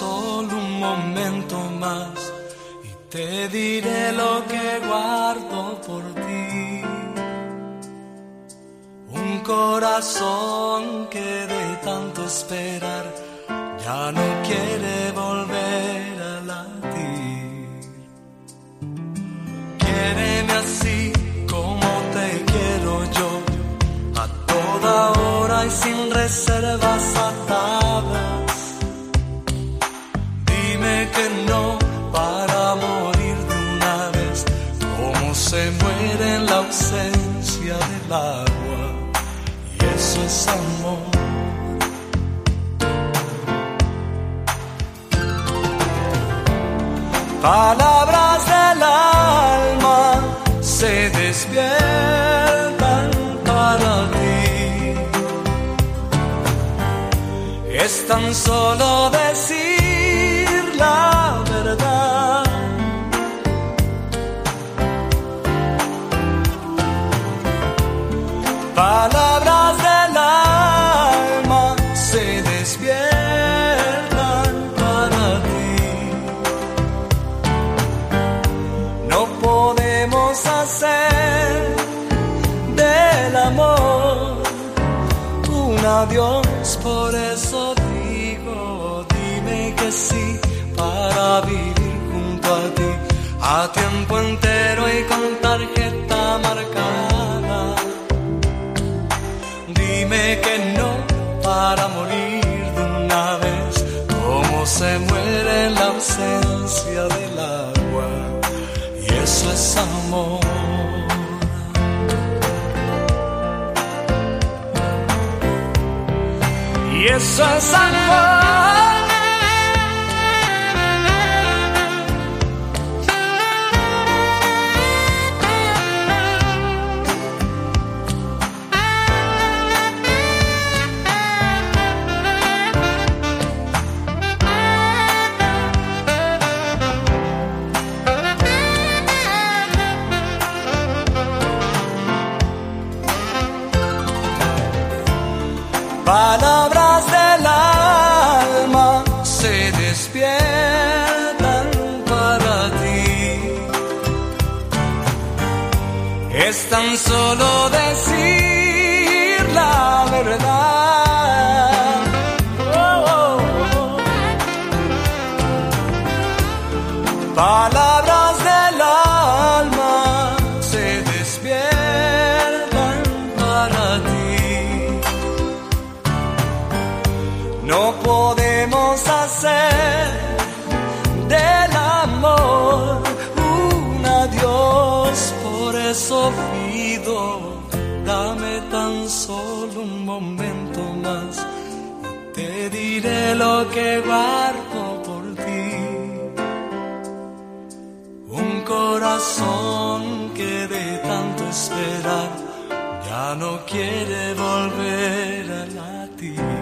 solo un momento más y te diré lo que guardo por ti. Un corazón que de tanto esperar ya no quiere volver a latir. Quiéreme así como te quiero yo, a toda hora y sin reservas atadas. Dime que no para morir de una vez, como se muere en la ausencia del agua, y eso es amor. Palabras del alma se despiertan para ti. Es tan solo decir la verdad. Palabras del alma se despiertan para ti. No podemos hacer del amor un adiós, por eso digo, dime que sí para vivir junto a ti, a tiempo entero y con tarjeta marcada. Dime que no para morir de una vez, como se muere en la ausencia del agua, y eso es amor. Y eso es amor. Palabras del alma se despiertan para ti. Es tan solo decir la verdad. Oh, oh, oh. Palabras del alma se despiertan para ti. No podemos hacer del amor un adiós, por eso pido, dame tan solo un momento más y te diré lo que guardo por ti. Un corazón que de tanto esperar ya no quiere volver a latir.